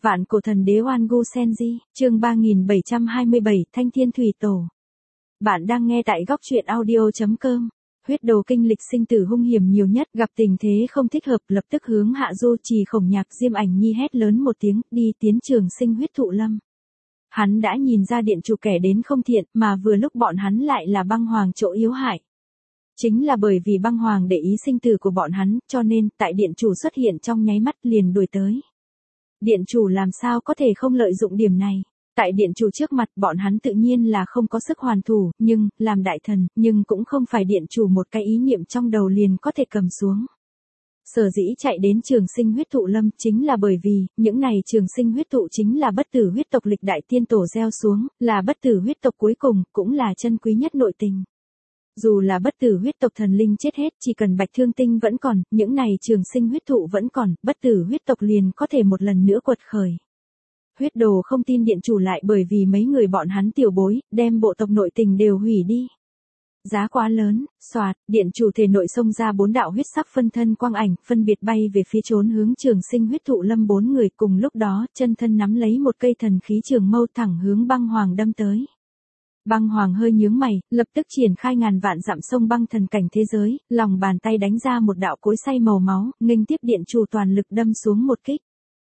Vạn cổ thần đế Oan Gu Senji, chương 3727, Thanh Thiên Thủy Tổ. Bạn đang nghe tại góc truyện audio.com. Huyết đồ kinh lịch sinh tử hung hiểm nhiều nhất, gặp tình thế không thích hợp, lập tức hướng Hạ Du Trì Khổng Nhạc Diêm Ảnh Nhi hét lớn một tiếng, đi tiến trường sinh huyết thụ lâm. Hắn đã nhìn ra điện chủ kẻ đến không thiện, mà vừa lúc bọn hắn lại là băng hoàng chỗ yếu hại. Chính là bởi vì băng hoàng để ý sinh tử của bọn hắn, cho nên, tại điện chủ xuất hiện trong nháy mắt liền đuổi tới. Điện chủ làm sao có thể không lợi dụng điểm này. Tại điện chủ trước mặt bọn hắn tự nhiên là không có sức hoàn thủ, nhưng, làm đại thần, nhưng cũng không phải điện chủ một cái ý niệm trong đầu liền có thể cầm xuống. Sở dĩ chạy đến trường sinh huyết thụ lâm chính là bởi vì, những này trường sinh huyết thụ chính là bất tử huyết tộc lịch đại tiên tổ gieo xuống, là bất tử huyết tộc cuối cùng, cũng là chân quý nhất nội tình. Dù là bất tử huyết tộc thần linh chết hết, chỉ cần Bạch Thương Tinh vẫn còn, những này trường sinh huyết thụ vẫn còn, bất tử huyết tộc liền có thể một lần nữa quật khởi. Huyết đồ không tin điện chủ lại bởi vì mấy người bọn hắn tiểu bối, đem bộ tộc nội tình đều hủy đi. Giá quá lớn, xoạt, điện chủ thể nội xông ra 4 đạo huyết sắc phân thân quang ảnh, phân biệt bay về phía trốn hướng trường sinh huyết thụ lâm 4 người, cùng lúc đó, chân thân nắm lấy một cây thần khí trường mâu thẳng hướng băng hoàng đâm tới. Băng hoàng hơi nhướng mày, lập tức triển khai ngàn vạn dặm sông băng thần cảnh thế giới, lòng bàn tay đánh ra một đạo cối xay màu máu, nghênh tiếp điện chủ toàn lực đâm xuống một kích.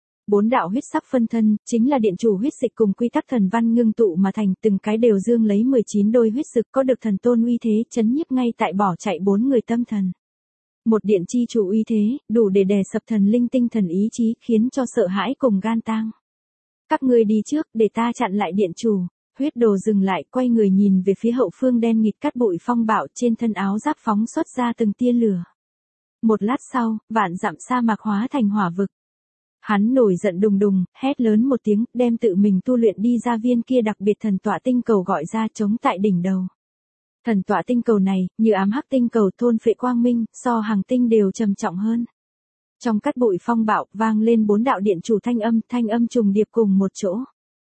4 đạo huyết sắc phân thân, chính là điện chủ huyết dịch cùng quy tắc thần văn ngưng tụ mà thành, từng cái đều dương lấy 19 đôi huyết dực có được thần tôn uy thế, chấn nhiếp ngay tại bỏ chạy 4 người tâm thần. Một điện chi chủ uy thế, đủ để đè sập thần linh tinh thần ý chí, khiến cho sợ hãi cùng gan tang. Các ngươi đi trước, để ta chặn lại điện chủ. Huyết đồ dừng lại, quay người nhìn về phía hậu phương đen nghịt cát bụi phong bạo, trên thân áo giáp phóng xuất ra từng tia lửa. Một lát sau, vạn dặm sa mạc hóa thành hỏa vực. Hắn nổi giận đùng đùng, hét lớn một tiếng, đem tự mình tu luyện đi ra viên kia đặc biệt thần tọa tinh cầu gọi ra chống tại đỉnh đầu. Thần tọa tinh cầu này, như ám hắc tinh cầu thôn phệ quang minh, so hàng tinh đều trầm trọng hơn. Trong cát bụi phong bạo, vang lên 4 đạo điện chủ thanh âm trùng điệp cùng một chỗ.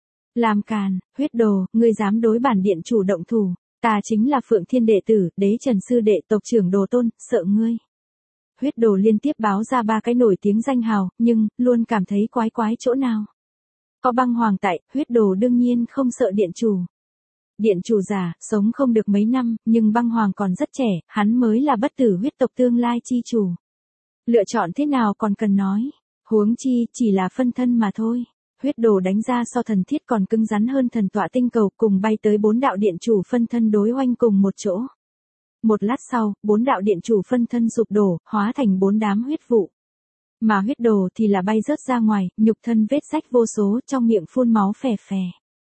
Làm càn, huyết đồ, ngươi dám đối bản điện chủ động thủ, ta chính là Phượng Thiên đệ tử, Đế Trần sư đệ, tộc trưởng Đồ Tôn, sợ ngươi. Huyết đồ liên tiếp báo ra 3 cái nổi tiếng danh hào, nhưng, luôn cảm thấy quái chỗ nào. Có băng hoàng tại, huyết đồ đương nhiên không sợ điện chủ. Điện chủ già, sống không được mấy năm, nhưng băng hoàng còn rất trẻ, hắn mới là bất tử huyết tộc tương lai chi chủ. Lựa chọn thế nào còn cần nói, huống chi, chỉ là phân thân mà thôi. Huyết đồ đánh ra so thần thiết còn cứng rắn hơn thần tọa tinh cầu, cùng bay tới 4 đạo điện chủ phân thân đối oanh cùng một chỗ. Một lát sau, 4 đạo điện chủ phân thân sụp đổ, hóa thành 4 đám huyết vụ. Mà huyết đồ thì là bay rớt ra ngoài, nhục thân vết rách vô số, trong miệng phun máu phè phè.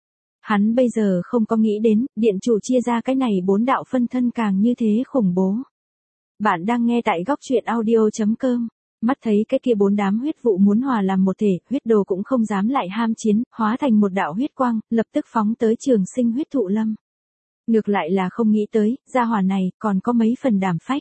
Hắn bây giờ không có nghĩ đến, điện chủ chia ra cái này 4 đạo phân thân càng như thế khủng bố. Bạn đang nghe tại góc truyện audio.com. Mắt thấy cái kia 4 đám huyết vụ muốn hòa làm một thể, huyết đồ cũng không dám lại ham chiến, hóa thành một đạo huyết quang, lập tức phóng tới trường sinh huyết thụ lâm. Ngược lại là không nghĩ tới, gia hỏa này, còn có mấy phần đảm phách.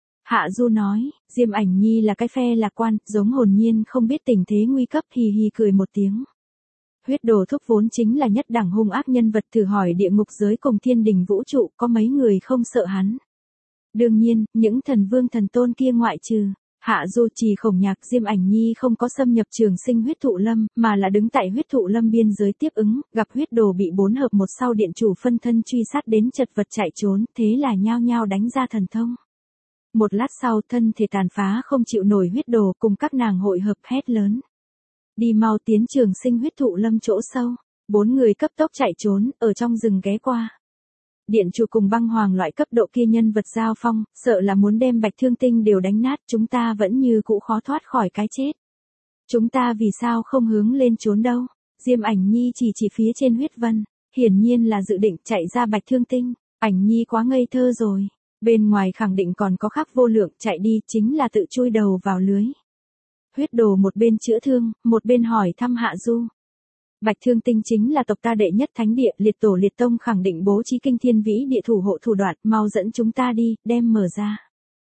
Hạ Du nói, Diêm Ảnh Nhi là cái phe lạc quan, giống hồn nhiên không biết tình thế nguy cấp, hì hì cười một tiếng. Huyết đồ thúc vốn chính là nhất đẳng hung ác nhân vật, thử hỏi địa ngục giới cùng thiên đình vũ trụ, có mấy người không sợ hắn. Đương nhiên, những thần vương thần tôn kia ngoại trừ. Hạ Du Trì Khổng Nhạc Diêm Ảnh Nhi không có xâm nhập trường sinh huyết thụ lâm, mà là đứng tại huyết thụ lâm biên giới tiếp ứng, gặp huyết đồ bị 4 hợp 1 sau điện chủ phân thân truy sát đến chật vật chạy trốn, thế là nhao nhao đánh ra thần thông. Một lát sau, thân thể tàn phá không chịu nổi huyết đồ, cùng các nàng hội hợp hét lớn. Đi mau tiến trường sinh huyết thụ lâm chỗ sâu. 4 người cấp tốc chạy trốn, ở trong rừng ghé qua. Điện chủ cùng băng hoàng loại cấp độ kia nhân vật giao phong, sợ là muốn đem Bạch Thương Tinh đều đánh nát, chúng ta vẫn như cũ khó thoát khỏi cái chết. Chúng ta vì sao không hướng lên trốn đâu? Diêm Ảnh Nhi chỉ phía trên huyết vân, hiển nhiên là dự định chạy ra Bạch Thương Tinh. Ảnh Nhi quá ngây thơ rồi, bên ngoài khẳng định còn có khắc vô lượng, chạy đi chính là tự chui đầu vào lưới. Huyết đồ một bên chữa thương, một bên hỏi thăm Hạ Du. Bạch Thương Tinh chính là tộc ta đệ nhất thánh địa, liệt tổ liệt tông khẳng định bố trí kinh thiên vĩ địa thủ hộ thủ đoạn, mau dẫn chúng ta đi, đem mở ra.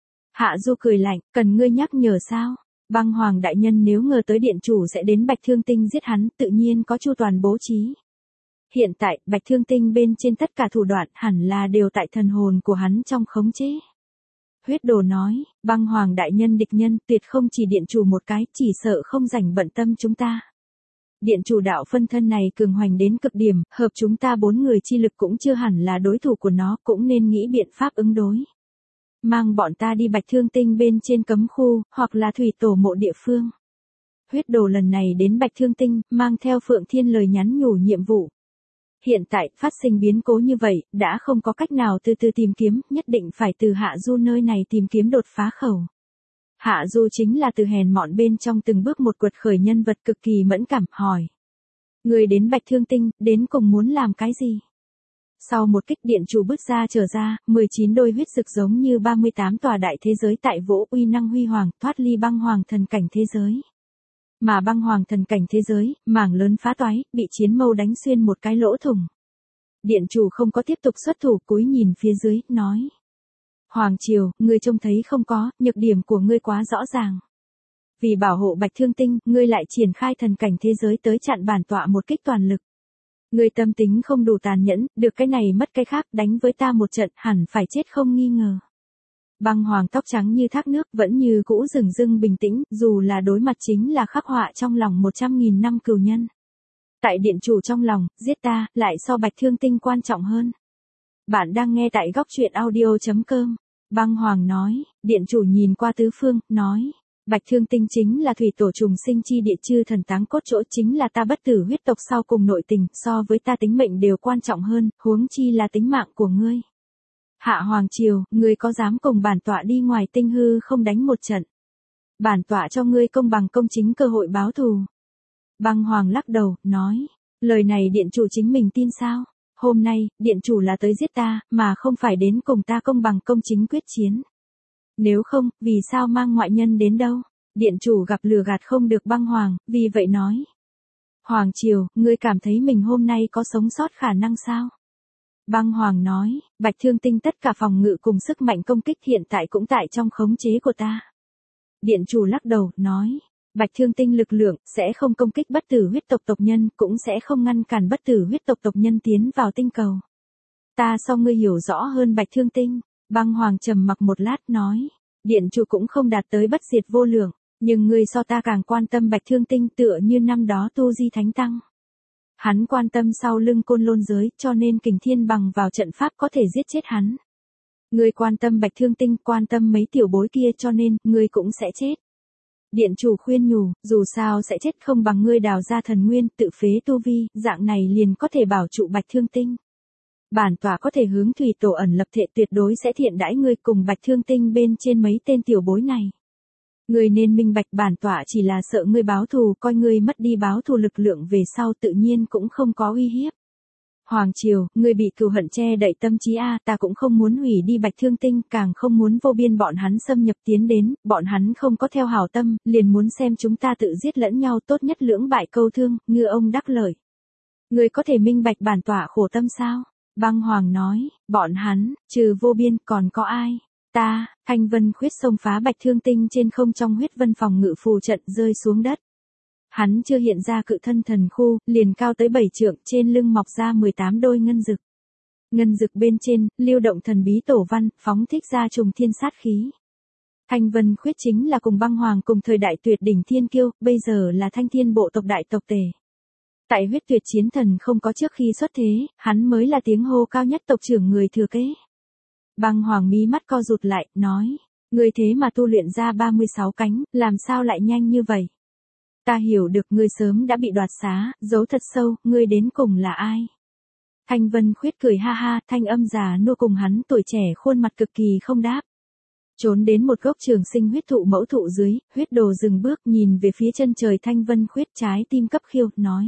Hạ Du cười lạnh, cần ngươi nhắc nhở sao? Băng hoàng đại nhân nếu ngờ tới điện chủ sẽ đến Bạch Thương Tinh giết hắn, tự nhiên có chu toàn bố trí. Hiện tại, Bạch Thương Tinh bên trên tất cả thủ đoạn hẳn là đều tại thần hồn của hắn trong khống chế. Huyết đồ nói, băng hoàng đại nhân địch nhân tuyệt không chỉ điện chủ một cái, chỉ sợ không rảnh bận tâm chúng ta. Điện chủ đạo phân thân này cường hoành đến cực điểm, hợp chúng ta 4 người chi lực cũng chưa hẳn là đối thủ của nó, cũng nên nghĩ biện pháp ứng đối. Mang bọn ta đi Bạch Thương Tinh bên trên cấm khu, hoặc là thủy tổ mộ địa phương. Huyết đồ lần này đến Bạch Thương Tinh, mang theo Phượng Thiên lời nhắn nhủ nhiệm vụ. Hiện tại, phát sinh biến cố như vậy, đã không có cách nào từ từ tìm kiếm, nhất định phải từ Hạ Du nơi này tìm kiếm đột phá khẩu. Hạ Du chính là từ hèn mọn bên trong từng bước một quật khởi nhân vật cực kỳ mẫn cảm, hỏi. Người đến Bạch Thương Tinh, đến cùng muốn làm cái gì? Sau một kích điện chủ bứt ra trở ra, 19 đôi huyết rực giống như 38 tòa đại thế giới tại vỗ uy năng huy hoàng, thoát ly băng hoàng thần cảnh thế giới. Mà băng hoàng thần cảnh thế giới, mảng lớn phá toái, bị chiến mâu đánh xuyên một cái lỗ thủng. Điện chủ không có tiếp tục xuất thủ, cúi nhìn phía dưới, nói. Hoàng Triều, ngươi trông thấy không có, nhược điểm của ngươi quá rõ ràng. Vì bảo hộ Bạch Thương Tinh, ngươi lại triển khai thần cảnh thế giới tới chặn bản tọa một kích toàn lực. Ngươi tâm tính không đủ tàn nhẫn, được cái này mất cái khác, đánh với ta một trận, hẳn phải chết không nghi ngờ. Băng hoàng tóc trắng như thác nước, vẫn như cũ rừng rưng bình tĩnh, dù là đối mặt chính là khắc họa trong lòng 100.000 năm cừu nhân. Tại điện chủ trong lòng, giết ta, lại so Bạch Thương Tinh quan trọng hơn. Bạn đang nghe tại góc truyện audio.com. Băng hoàng nói, điện chủ nhìn qua tứ phương, nói. Bạch Thương Tinh chính là thủy tổ trùng sinh chi địa, chư thần táng cốt chỗ, chính là ta bất tử huyết tộc sau cùng nội tình, so với ta tính mệnh đều quan trọng hơn, huống chi là tính mạng của ngươi. Hạ Hoàng Triều, ngươi có dám cùng bản tọa đi ngoài tinh hư không đánh một trận? Bản tọa cho ngươi công bằng công chính cơ hội báo thù. Băng Hoàng lắc đầu, nói, lời này điện chủ chính mình tin sao? Hôm nay, điện chủ là tới giết ta, mà không phải đến cùng ta công bằng công chính quyết chiến. Nếu không, vì sao mang ngoại nhân đến đâu? Điện chủ gặp lừa gạt không được Băng Hoàng, vì vậy nói. Hoàng Triều, ngươi cảm thấy mình hôm nay có sống sót khả năng sao? Băng Hoàng nói, Bạch Thương Tinh tất cả phòng ngự cùng sức mạnh công kích hiện tại cũng tại trong khống chế của ta. Điện chủ lắc đầu, nói, Bạch Thương Tinh lực lượng, sẽ không công kích bất tử huyết tộc tộc nhân, cũng sẽ không ngăn cản bất tử huyết tộc tộc nhân tiến vào tinh cầu. Ta so ngươi hiểu rõ hơn Bạch Thương Tinh. Băng Hoàng trầm mặc một lát nói, điện chủ cũng không đạt tới bất diệt vô lượng, nhưng ngươi so ta càng quan tâm Bạch Thương Tinh, tựa như năm đó Tu Di Thánh Tăng. Hắn quan tâm sau lưng Côn Lôn giới, cho nên Kình Thiên bằng vào trận pháp có thể giết chết hắn. Ngươi quan tâm Bạch Thương Tinh, quan tâm mấy tiểu bối kia, cho nên ngươi cũng sẽ chết. Điện chủ khuyên nhủ, dù sao sẽ chết không bằng ngươi đào ra thần nguyên, tự phế tu vi, dạng này liền có thể bảo trụ Bạch Thương Tinh. Bản tọa có thể hướng thủy tổ ẩn lập thệ tuyệt đối sẽ thiện đãi ngươi cùng Bạch Thương Tinh bên trên mấy tên tiểu bối này. Ngươi nên minh bạch, bản tọa chỉ là sợ ngươi báo thù, coi ngươi mất đi báo thù lực lượng về sau tự nhiên cũng không có uy hiếp. Hoàng Triều, ngươi bị cừu hận che đậy tâm trí a, ta cũng không muốn hủy đi Bạch Thương Tinh, càng không muốn vô biên bọn hắn xâm nhập tiến đến, bọn hắn không có theo hảo tâm, liền muốn xem chúng ta tự giết lẫn nhau, tốt nhất lưỡng bại câu thương, ngư ông đắc lợi. Ngươi có thể minh bạch bản tọa khổ tâm sao? Băng Hoàng nói, bọn hắn, trừ vô biên còn có ai? Ta, Thanh Vân Khuyết xông phá Bạch Thương Tinh trên không trong huyết vân phòng ngự phù trận rơi xuống đất. Hắn chưa hiện ra cự thân thần khu, liền cao tới 7 trượng, trên lưng mọc ra 18 đôi ngân dực. Ngân dực bên trên, lưu động thần bí tổ văn, phóng thích ra trùng thiên sát khí. Thanh Vân Khuyết chính là cùng Băng Hoàng cùng thời đại tuyệt đỉnh thiên kiêu, bây giờ là Thanh Thiên bộ tộc đại tộc tề. Tại huyết tuyệt chiến thần không có trước khi xuất thế, hắn mới là tiếng hô cao nhất tộc trưởng người thừa kế. Băng Hoàng mí mắt co rụt lại, nói, ngươi thế mà tu luyện ra 36 cánh, làm sao lại nhanh như vậy? Ta hiểu được ngươi sớm đã bị đoạt xá, giấu thật sâu, ngươi đến cùng là ai? Thanh Vân Khuyết cười ha ha, thanh âm già nua cùng hắn tuổi trẻ khuôn mặt cực kỳ không đáp. Trốn đến một gốc trường sinh huyết thụ mẫu thụ dưới, huyết đồ dừng bước nhìn về phía chân trời. Thanh Vân Khuyết trái tim cấp khiêu, nói.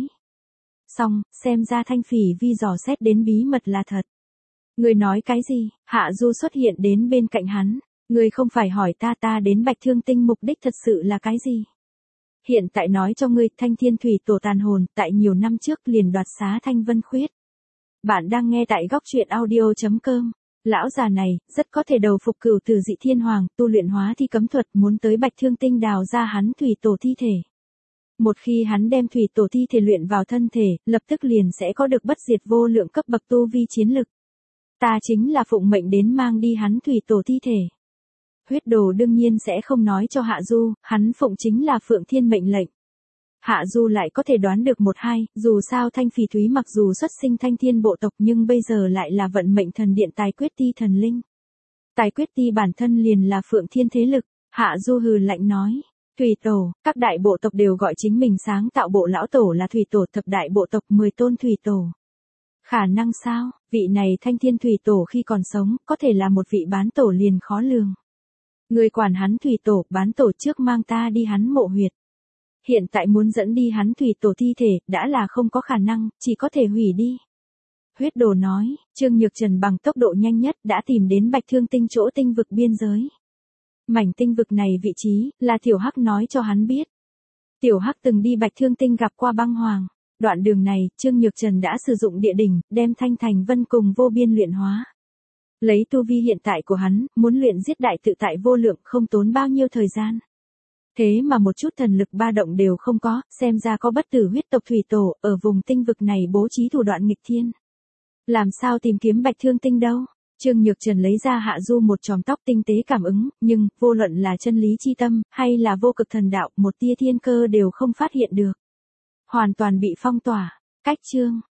Xong, xem ra Thanh Phỉ Vi dò xét đến bí mật là thật. Ngươi nói cái gì? Hạ Du xuất hiện đến bên cạnh hắn. Ngươi không phải hỏi ta đến Bạch Thương Tinh mục đích thật sự là cái gì? Hiện tại nói cho ngươi, Thanh Thiên Thủy Tổ tàn hồn, tại nhiều năm trước liền đoạt xá Thanh Vân Khuyết. Bạn đang nghe tại góc truyện audio.com. Lão già này, rất có thể đầu phục cửu từ dị thiên hoàng, tu luyện hóa thi cấm thuật, muốn tới Bạch Thương Tinh đào ra hắn thủy tổ thi thể. Một khi hắn đem thủy tổ thi thể luyện vào thân thể, lập tức liền sẽ có được bất diệt vô lượng cấp bậc tu vi chiến lực. Ta chính là phụng mệnh đến mang đi hắn thủy tổ thi thể. Huyết đồ đương nhiên sẽ không nói cho Hạ Du, hắn phụng chính là Phượng Thiên mệnh lệnh. Hạ Du lại có thể đoán được một hai, dù sao Thanh Phỉ Thúy mặc dù xuất sinh Thanh Thiên bộ tộc nhưng bây giờ lại là vận mệnh thần điện Tài Quyết Ti thần linh. Tài Quyết Ti bản thân liền là Phượng Thiên thế lực, Hạ Du hừ lạnh nói. Thủy tổ, các đại bộ tộc đều gọi chính mình sáng tạo bộ lão tổ là thủy tổ, thập đại bộ tộc 10 tôn thủy tổ. Khả năng sao, vị này Thanh Thiên thủy tổ khi còn sống, có thể là một vị bán tổ liền khó lường. Người quản hắn thủy tổ, bán tổ trước mang ta đi hắn mộ huyệt. Hiện tại muốn dẫn đi hắn thủy tổ thi thể, đã là không có khả năng, chỉ có thể hủy đi. Huyết Đồ nói, Trương Nhược Trần bằng tốc độ nhanh nhất đã tìm đến Bạch Thương Tinh chỗ tinh vực biên giới. Mảnh tinh vực này vị trí, là Tiểu Hắc nói cho hắn biết. Tiểu Hắc từng đi Bạch Thương Tinh gặp qua băng hoàng. Đoạn đường này, Trương Nhược Trần đã sử dụng địa đỉnh, đem Thanh Thành Vân cùng vô biên luyện hóa. Lấy tu vi hiện tại của hắn, muốn luyện giết đại tự tại vô lượng không tốn bao nhiêu thời gian. Thế mà một chút thần lực ba động đều không có, xem ra có bất tử huyết tộc thủy tổ, ở vùng tinh vực này bố trí thủ đoạn nghịch thiên. Làm sao tìm kiếm Bạch Thương Tinh đâu? Trương Nhược Trần lấy ra Hạ Du một chòm tóc tinh tế cảm ứng, nhưng, vô luận là chân lý chi tâm, hay là vô cực thần đạo, một tia thiên cơ đều không phát hiện được. Hoàn toàn bị phong tỏa. Cách chương.